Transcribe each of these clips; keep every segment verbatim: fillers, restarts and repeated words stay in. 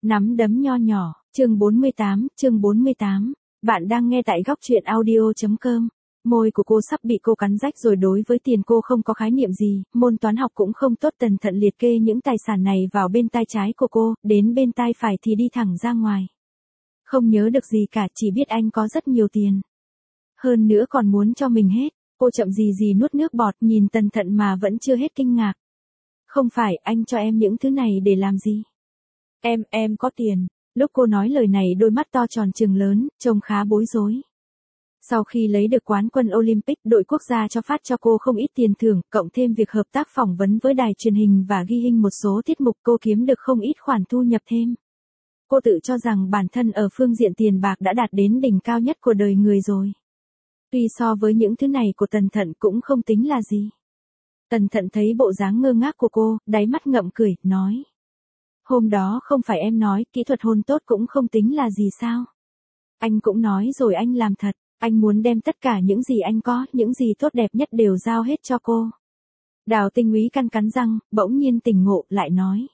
Nắm đấm nho nhỏ, chương bốn mươi tám, chương bốn mươi tám. Bạn đang nghe tại góc truyện audio chấm com. Môi của cô sắp bị cô cắn rách rồi, đối với tiền cô không có khái niệm gì, môn toán học cũng không tốt. Tần Thận liệt kê những tài sản này vào bên tai trái của cô, đến bên tai phải thì đi thẳng ra ngoài. Không nhớ được gì cả, chỉ biết anh có rất nhiều tiền. Hơn nữa còn muốn cho mình hết. Cô chậm gì gì nuốt nước bọt, nhìn Tần Thận mà vẫn chưa hết kinh ngạc. Không phải, anh cho em những thứ này để làm gì? Em, em có tiền. Lúc cô nói lời này đôi mắt to tròn trừng lớn, trông khá bối rối. Sau khi lấy được quán quân Olympic, đội quốc gia cho phát cho cô không ít tiền thưởng, cộng thêm việc hợp tác phỏng vấn với đài truyền hình và ghi hình một số tiết mục, cô kiếm được không ít khoản thu nhập thêm. Cô tự cho rằng bản thân ở phương diện tiền bạc đã đạt đến đỉnh cao nhất của đời người rồi. Tuy so với những thứ này của Tần Thận cũng không tính là gì. Tần Thận thấy bộ dáng ngơ ngác của cô, đáy mắt ngậm cười, nói. Hôm đó không phải em nói kỹ thuật hôn tốt cũng không tính là gì sao? Anh cũng nói rồi, anh làm thật, anh muốn đem tất cả những gì anh có, những gì tốt đẹp nhất đều giao hết cho cô. Đào Tinh Úy căn cắn răng, bỗng nhiên tỉnh ngộ, lại nói.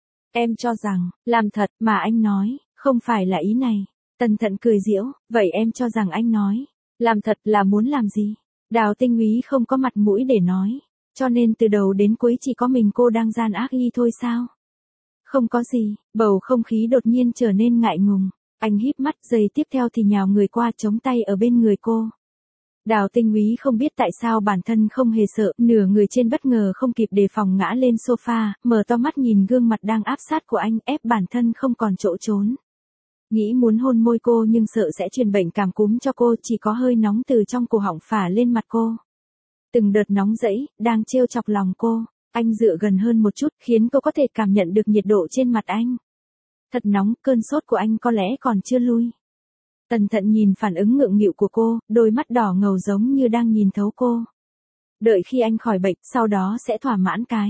Em cho rằng, làm thật, mà anh nói, không phải là ý này. Tần Thận cười giễu, vậy em cho rằng anh nói, làm thật là muốn làm gì? Đào Tinh Úy không có mặt mũi để nói, cho nên từ đầu đến cuối chỉ có mình cô đang gian ác y thôi sao? Không có gì, bầu không khí đột nhiên trở nên ngại ngùng. Anh híp mắt, giây tiếp theo thì nhào người qua chống tay ở bên người cô. Đào Tinh Úy không biết tại sao bản thân không hề sợ, nửa người trên bất ngờ không kịp đề phòng ngã lên sofa, mở to mắt nhìn gương mặt đang áp sát của anh, ép bản thân không còn chỗ trốn. Nghĩ muốn hôn môi cô nhưng sợ sẽ truyền bệnh cảm cúm cho cô, chỉ có hơi nóng từ trong cổ họng phả lên mặt cô. Từng đợt nóng rẫy, đang trêu chọc lòng cô. Anh dựa gần hơn một chút, khiến cô có thể cảm nhận được nhiệt độ trên mặt anh. Thật nóng, cơn sốt của anh có lẽ còn chưa lui. Tần Thận nhìn phản ứng ngượng nghịu của cô, đôi mắt đỏ ngầu giống như đang nhìn thấu cô. Đợi khi anh khỏi bệnh, sau đó sẽ thỏa mãn cái.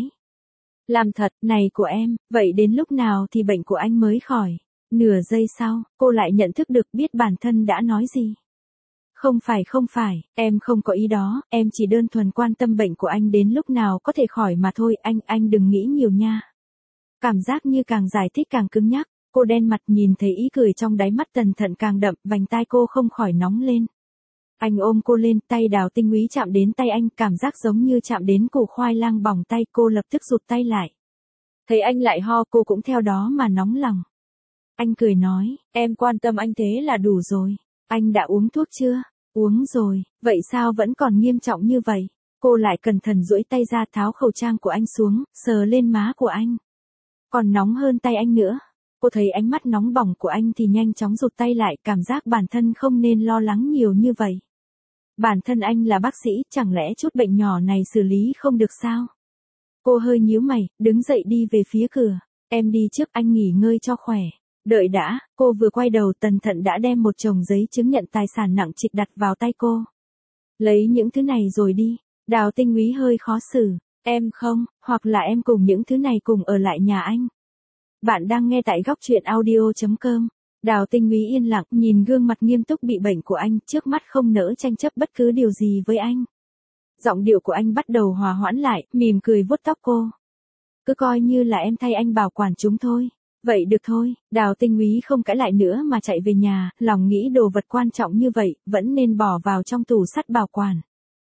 Làm thật, này của em, vậy đến lúc nào thì bệnh của anh mới khỏi? Nửa giây sau, cô lại nhận thức được, biết bản thân đã nói gì. Không phải không phải, em không có ý đó, em chỉ đơn thuần quan tâm bệnh của anh đến lúc nào có thể khỏi mà thôi, anh, anh đừng nghĩ nhiều nha. Cảm giác như càng giải thích càng cứng nhắc, cô đen mặt, nhìn thấy ý cười trong đáy mắt Tần Thận càng đậm, vành tai cô không khỏi nóng lên. Anh ôm cô lên, tay Đào Tinh Úy chạm đến tay anh, cảm giác giống như chạm đến củ khoai lang bỏng tay, cô lập tức rụt tay lại. Thấy anh lại ho, cô cũng theo đó mà nóng lòng. Anh cười nói, em quan tâm anh thế là đủ rồi, anh đã uống thuốc chưa? Uống rồi, vậy sao vẫn còn nghiêm trọng như vậy? Cô lại cẩn thận duỗi tay ra, tháo khẩu trang của anh xuống, sờ lên má của anh. Còn nóng hơn tay anh nữa. Cô thấy ánh mắt nóng bỏng của anh thì nhanh chóng rụt tay lại, cảm giác bản thân không nên lo lắng nhiều như vậy. Bản thân anh là bác sĩ, chẳng lẽ chút bệnh nhỏ này xử lý không được sao? Cô hơi nhíu mày, đứng dậy đi về phía cửa. Em đi trước, anh nghỉ ngơi cho khỏe. Đợi đã, cô vừa quay đầu, Tần Thận đã đem một chồng giấy chứng nhận tài sản nặng trịch đặt vào tay cô. Lấy những thứ này rồi đi. Đào Tinh Úy hơi khó xử. Em không, hoặc là em cùng những thứ này cùng ở lại nhà anh. Bạn đang nghe tại góc truyện audio chấm com. Đào Tinh Úy yên lặng, nhìn gương mặt nghiêm túc bị bệnh của anh, trước mắt không nỡ tranh chấp bất cứ điều gì với anh. Giọng điệu của anh bắt đầu hòa hoãn lại, mỉm cười vuốt tóc cô. Cứ coi như là em thay anh bảo quản chúng thôi. Vậy được thôi, Đào Tinh Úy không cãi lại nữa mà chạy về nhà, lòng nghĩ đồ vật quan trọng như vậy, vẫn nên bỏ vào trong tủ sắt bảo quản.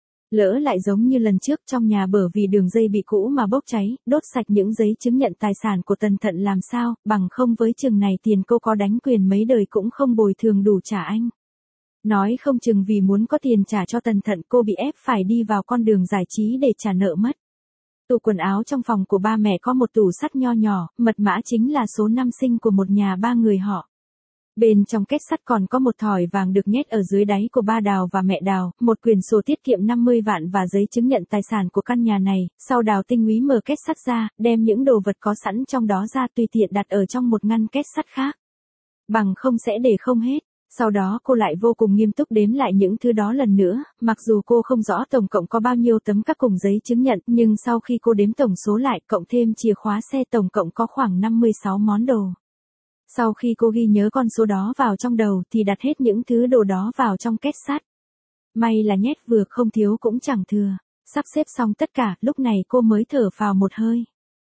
Lỡ lại giống như lần trước trong nhà bởi vì đường dây bị cũ mà bốc cháy, đốt sạch những giấy chứng nhận tài sản của Tần Thận làm sao, bằng không với chừng này tiền cô có đánh quyền mấy đời cũng không bồi thường đủ trả anh. Nói không chừng vì muốn có tiền trả cho Tần Thận, cô bị ép phải đi vào con đường giải trí để trả nợ mất. Tủ quần áo trong phòng của ba mẹ có một tủ sắt nho nhỏ, mật mã chính là số năm sinh của một nhà ba người họ. Bên trong két sắt còn có một thỏi vàng được nhét ở dưới đáy của ba Đào và mẹ Đào, một quyển sổ tiết kiệm năm mươi vạn và giấy chứng nhận tài sản của căn nhà này. Sau Đào Tinh Úy mở két sắt ra, đem những đồ vật có sẵn trong đó ra, tùy tiện đặt ở trong một ngăn két sắt khác. Bằng không sẽ để không hết. Sau đó cô lại vô cùng nghiêm túc đếm lại những thứ đó lần nữa, mặc dù cô không rõ tổng cộng có bao nhiêu tấm các cùng giấy chứng nhận, nhưng sau khi cô đếm tổng số lại, cộng thêm chìa khóa xe, tổng cộng có khoảng năm mươi sáu món đồ. Sau khi cô ghi nhớ con số đó vào trong đầu thì đặt hết những thứ đồ đó vào trong két sắt. May là nhét vừa, không thiếu cũng chẳng thừa. Sắp xếp xong tất cả, lúc này cô mới thở phào một hơi.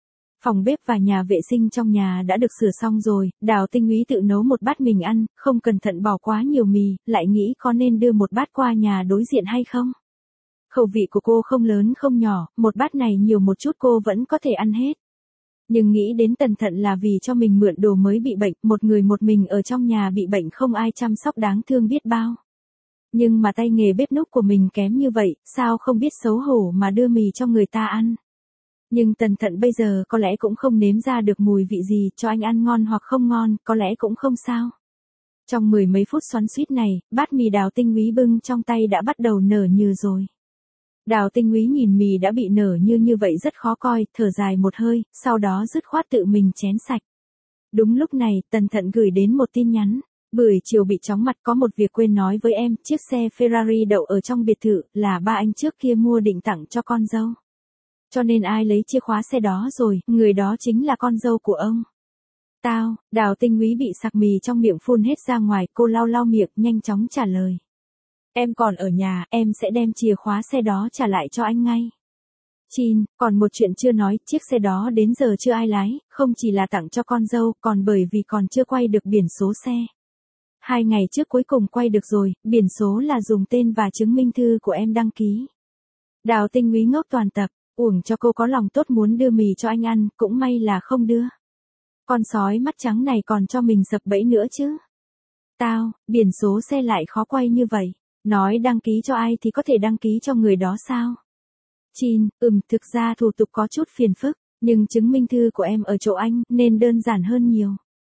Phòng bếp và nhà vệ sinh trong nhà đã được sửa xong rồi, Đào Tinh Úy tự nấu một bát mình ăn, không cẩn thận bỏ quá nhiều mì, lại nghĩ có nên đưa một bát qua nhà đối diện hay không. Khẩu vị của cô không lớn không nhỏ, một bát này nhiều một chút cô vẫn có thể ăn hết. Nhưng nghĩ đến Tần Thận là vì cho mình mượn đồ mới bị bệnh, một người một mình ở trong nhà bị bệnh không ai chăm sóc đáng thương biết bao. Nhưng mà tay nghề bếp núc của mình kém như vậy, sao không biết xấu hổ mà đưa mì cho người ta ăn. Nhưng Tần Thận bây giờ có lẽ cũng không nếm ra được mùi vị gì, cho anh ăn ngon hoặc không ngon, có lẽ cũng không sao. Trong mười mấy phút xoắn xuýt này, bát mì Đào Tinh Úy bưng trong tay đã bắt đầu nở nhừ rồi. Đào Tinh Úy nhìn mì đã bị nở như như vậy rất khó coi, thở dài một hơi, sau đó dứt khoát tự mình chén sạch. Đúng lúc này, Tần Thận gửi đến một tin nhắn. Buổi chiều bị chóng mặt có một việc quên nói với em, chiếc xe Ferrari đậu ở trong biệt thự, là ba anh trước kia mua định tặng cho con dâu. Cho nên ai lấy chìa khóa xe đó rồi, người đó chính là con dâu của ông. Tao, Đào Tinh Úy bị sặc mì trong miệng phun hết ra ngoài, cô lau lau miệng, nhanh chóng trả lời. Em còn ở nhà, em sẽ đem chìa khóa xe đó trả lại cho anh ngay. Chin, còn một chuyện chưa nói, chiếc xe đó đến giờ chưa ai lái, không chỉ là tặng cho con dâu, còn bởi vì còn chưa quay được biển số xe. Hai ngày trước cuối cùng quay được rồi, biển số là dùng tên và chứng minh thư của em đăng ký. Đào Tinh Úy ngốc toàn tập, uổng cho cô có lòng tốt muốn đưa mì cho anh ăn, cũng may là không đưa. Con sói mắt trắng này còn cho mình sập bẫy nữa chứ. Tao, biển số xe lại khó quay như vậy. Nói đăng ký cho ai thì có thể đăng ký cho người đó sao? Chin, ừm, thực ra thủ tục có chút phiền phức, nhưng chứng minh thư của em ở chỗ anh nên đơn giản hơn nhiều.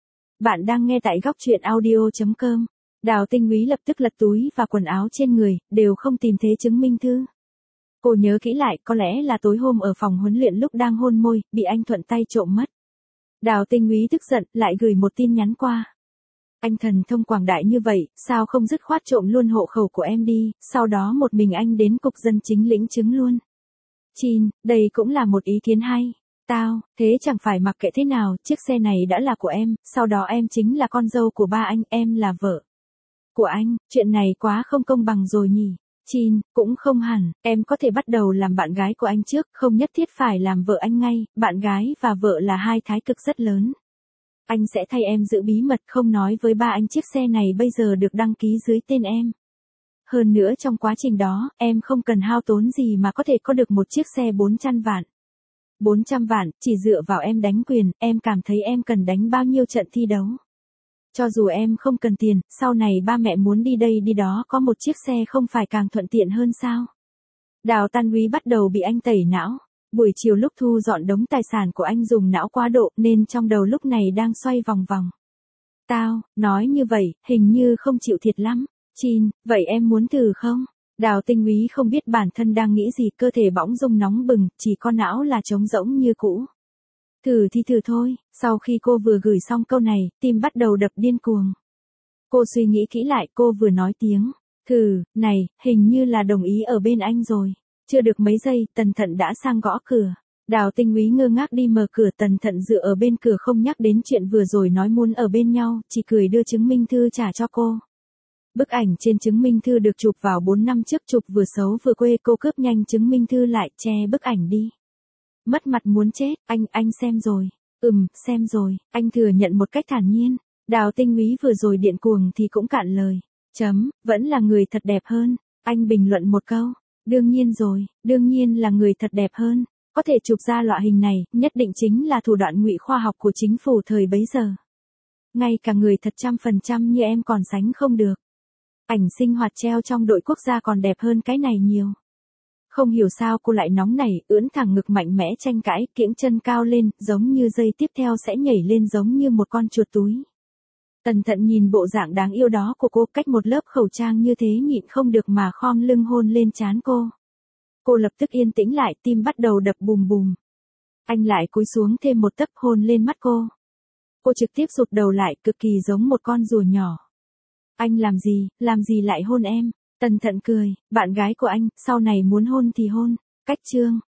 Bạn đang nghe tại góc truyện audio chấm com. Đào Tinh Úy lập tức lật túi và quần áo trên người, đều không tìm thấy chứng minh thư. Cô nhớ kỹ lại, có lẽ là tối hôm ở phòng huấn luyện lúc đang hôn môi, bị anh thuận tay trộm mất. Đào Tinh Úy tức giận, lại gửi một tin nhắn qua. Anh thần thông quảng đại như vậy, sao không dứt khoát trộm luôn hộ khẩu của em đi, sau đó một mình anh đến cục dân chính lĩnh chứng luôn. Chin, đây cũng là một ý kiến hay. Tao, thế chẳng phải mặc kệ thế nào, chiếc xe này đã là của em, sau đó em chính là con dâu của ba anh, em là vợ của anh, chuyện này quá không công bằng rồi nhỉ. Chin, cũng không hẳn, em có thể bắt đầu làm bạn gái của anh trước, không nhất thiết phải làm vợ anh ngay, bạn gái và vợ là hai thái cực rất lớn. Anh sẽ thay em giữ bí mật không nói với ba anh chiếc xe này bây giờ được đăng ký dưới tên em. Hơn nữa trong quá trình đó, em không cần hao tốn gì mà có thể có được một chiếc xe bốn trăm vạn. bốn trăm vạn, chỉ dựa vào em đánh quyền, em cảm thấy em cần đánh bao nhiêu trận thi đấu. Cho dù em không cần tiền, sau này ba mẹ muốn đi đây đi đó có một chiếc xe không phải càng thuận tiện hơn sao? Đào Tinh Úy bắt đầu bị anh tẩy não. Buổi chiều lúc thu dọn đống tài sản của anh dùng não quá độ nên trong đầu lúc này đang xoay vòng vòng. Tao, nói như vậy, hình như không chịu thiệt lắm. Chin, vậy em muốn thử không? Đào Tinh Úy không biết bản thân đang nghĩ gì, cơ thể bỗng rung nóng bừng, chỉ có não là trống rỗng như cũ. Thử thì thử thôi, sau khi cô vừa gửi xong câu này, tim bắt đầu đập điên cuồng. Cô suy nghĩ kỹ lại, cô vừa nói tiếng, thử, này, hình như là đồng ý ở bên anh rồi. Chưa được mấy giây, Tần Thận đã sang gõ cửa. Đào Tinh Úy ngơ ngác đi mở cửa, Tần Thận dựa ở bên cửa không nhắc đến chuyện vừa rồi nói muốn ở bên nhau, chỉ cười đưa chứng minh thư trả cho cô. Bức ảnh trên chứng minh thư được chụp vào bốn năm trước, chụp vừa xấu vừa quê, cô cướp nhanh chứng minh thư lại, che bức ảnh đi. Mất mặt muốn chết, anh, anh xem rồi. Ừm, xem rồi, anh thừa nhận một cách thản nhiên. Đào Tinh Úy vừa rồi điện cuồng thì cũng cạn lời. Chấm, vẫn là người thật đẹp hơn. Anh bình luận một câu. Đương nhiên rồi, đương nhiên là người thật đẹp hơn. Có thể chụp ra loại hình này, nhất định chính là thủ đoạn ngụy khoa học của chính phủ thời bấy giờ. Ngay cả người thật trăm phần trăm như em còn sánh không được. Ảnh sinh hoạt treo trong đội quốc gia còn đẹp hơn cái này nhiều. Không hiểu sao cô lại nóng nảy, ưỡn thẳng ngực mạnh mẽ tranh cãi, kiễng chân cao lên, giống như giây tiếp theo sẽ nhảy lên giống như một con chuột túi. Tần Thận nhìn bộ dạng đáng yêu đó của cô, cách một lớp khẩu trang như thế nhịn không được mà khom lưng hôn lên trán cô. Cô lập tức yên tĩnh lại, tim bắt đầu đập bùm bùm. Anh lại cúi xuống thêm một tấc hôn lên mắt cô. Cô trực tiếp rụt đầu lại, cực kỳ giống một con rùa nhỏ. Anh làm gì, làm gì lại hôn em? Tần Thận cười, bạn gái của anh, sau này muốn hôn thì hôn. Cách chương.